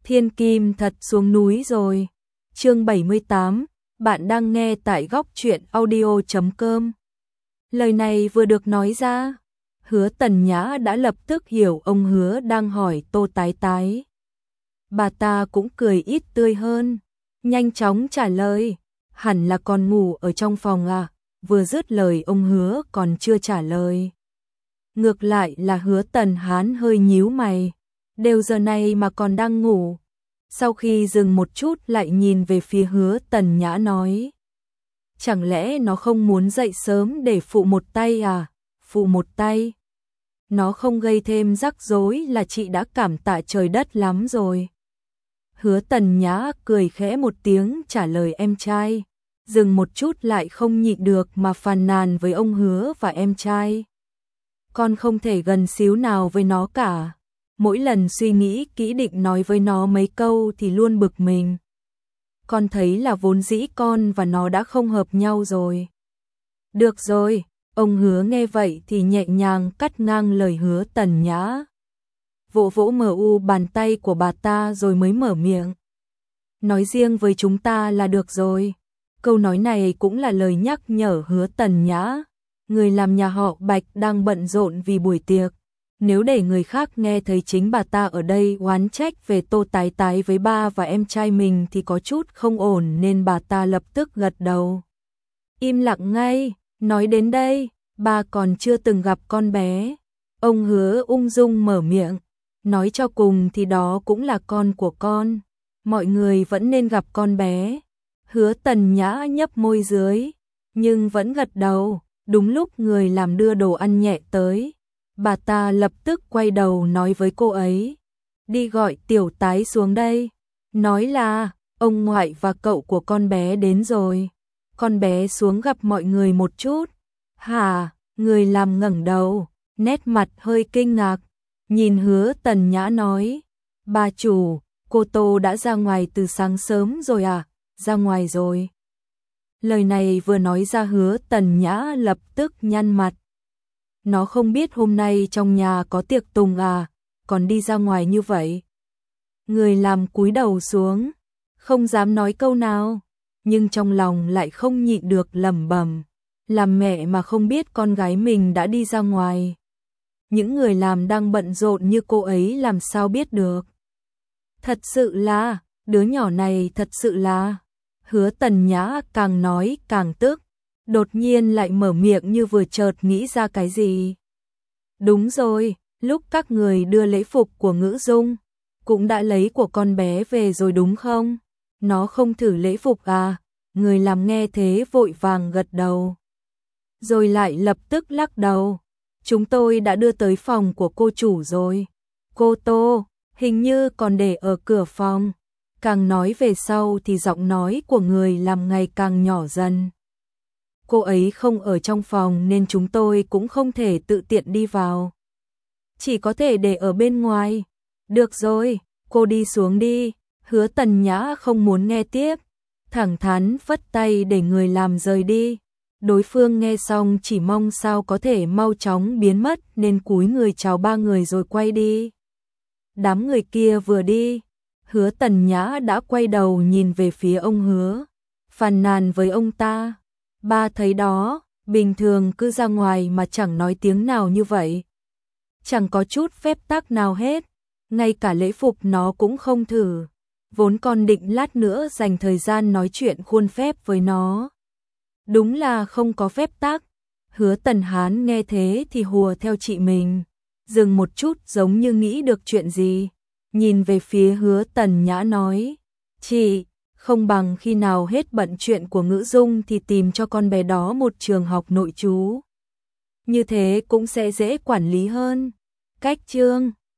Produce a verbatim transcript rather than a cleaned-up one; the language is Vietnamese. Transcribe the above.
Thiên Kim thật xuống núi rồi. Chương bảy mươi tám, bạn đang nghe tại góc truyện audio chấm com. Lời này vừa được nói ra, Hứa Tần Nhã đã lập tức hiểu ông Hứa đang hỏi Tô Tái Tái. Bà ta cũng cười ít tươi hơn, nhanh chóng trả lời, hẳn là còn ngủ ở trong phòng à, vừa dứt lời ông Hứa còn chưa trả lời. Ngược lại là Hứa Tần Hán hơi nhíu mày, đều giờ này mà còn đang ngủ. Sau khi dừng một chút lại nhìn về phía Hứa Tần Nhã nói, chẳng lẽ nó không muốn dậy sớm để phụ một tay à, phụ một tay. Nó không gây thêm rắc rối là chị đã cảm tạ trời đất lắm rồi. Hứa Tần Nhã cười khẽ một tiếng trả lời em trai, dừng một chút lại không nhịn được mà phàn nàn với ông Hứa và em trai. Con không thể gần xíu nào với nó cả. Mỗi lần suy nghĩ kỹ định nói với nó mấy câu thì luôn bực mình. Con thấy là vốn dĩ con và nó đã không hợp nhau rồi. Được rồi, ông Hứa nghe vậy thì nhẹ nhàng cắt ngang lời Hứa Tần Nhã. Vỗ vỗ mờ u bàn tay của bà ta rồi mới mở miệng. Nói riêng với chúng ta là được rồi. Câu nói này cũng là lời nhắc nhở Hứa Tần Nhã. Người làm nhà họ Bạch đang bận rộn vì buổi tiệc. Nếu để người khác nghe thấy chính bà ta ở đây oán trách về Tô Tái Tái với ba và em trai mình thì có chút không ổn, nên bà ta lập tức gật đầu. Im lặng ngay, nói đến đây, ba còn chưa từng gặp con bé. Ông Hứa ung dung mở miệng, nói cho cùng thì đó cũng là con của con. Mọi người vẫn nên gặp con bé. Hứa Tần Nhã nhấp môi dưới, nhưng vẫn gật đầu. Đúng lúc người làm đưa đồ ăn nhẹ tới, bà ta lập tức quay đầu nói với cô ấy, đi gọi Tiểu Tái xuống đây. Nói là, ông ngoại và cậu của con bé đến rồi. Con bé xuống gặp mọi người một chút. Hả, người làm ngẩng đầu, nét mặt hơi kinh ngạc, nhìn Hứa Tần Nhã nói, bà chủ, cô Tô đã ra ngoài từ sáng sớm rồi à? Ra ngoài rồi. Lời này vừa nói ra Hứa Tần Nhã lập tức nhăn mặt. Nó không biết hôm nay trong nhà có tiệc tùng à, còn đi ra ngoài như vậy. Người làm cúi đầu xuống, không dám nói câu nào, nhưng trong lòng lại không nhịn được lẩm bẩm, làm mẹ mà không biết con gái mình đã đi ra ngoài. Những người làm đang bận rộn như cô ấy làm sao biết được. Thật sự là, đứa nhỏ này thật sự là... Hứa Tần Nhã càng nói càng tức, đột nhiên lại mở miệng như vừa chợt nghĩ ra cái gì. Đúng rồi, lúc các người đưa lễ phục của Ngữ Dung, cũng đã lấy của con bé về rồi đúng không? Nó không thử lễ phục à? Người làm nghe thế vội vàng gật đầu. Rồi lại lập tức lắc đầu. Chúng tôi đã đưa tới phòng của cô chủ rồi. Cô Tô, hình như còn để ở cửa phòng. Càng nói về sau thì giọng nói của người làm ngày càng nhỏ dần. Cô ấy không ở trong phòng nên chúng tôi cũng không thể tự tiện đi vào. Chỉ có thể để ở bên ngoài. Được rồi, cô đi xuống đi. Hứa Tần Nhã không muốn nghe tiếp, thẳng thắn phất tay để người làm rời đi. Đối phương nghe xong chỉ mong sao có thể mau chóng biến mất nên cúi người chào ba người rồi quay đi. Đám người kia vừa đi, Hứa Tần Nhã đã quay đầu nhìn về phía ông Hứa, phàn nàn với ông ta. Ba thấy đó, bình thường cứ ra ngoài mà chẳng nói tiếng nào như vậy. Chẳng có chút phép tắc nào hết, ngay cả lễ phục nó cũng không thử. Vốn con định lát nữa dành thời gian nói chuyện khuôn phép với nó. Đúng là không có phép tắc. Hứa Tần Hán nghe thế thì hùa theo chị mình, dừng một chút giống như nghĩ được chuyện gì. Nhìn về phía Hứa Tần Nhã nói, chị, không bằng khi nào hết bận chuyện của Ngữ Dung thì tìm cho con bé đó một trường học nội trú. Như thế cũng sẽ dễ quản lý hơn. Cách chương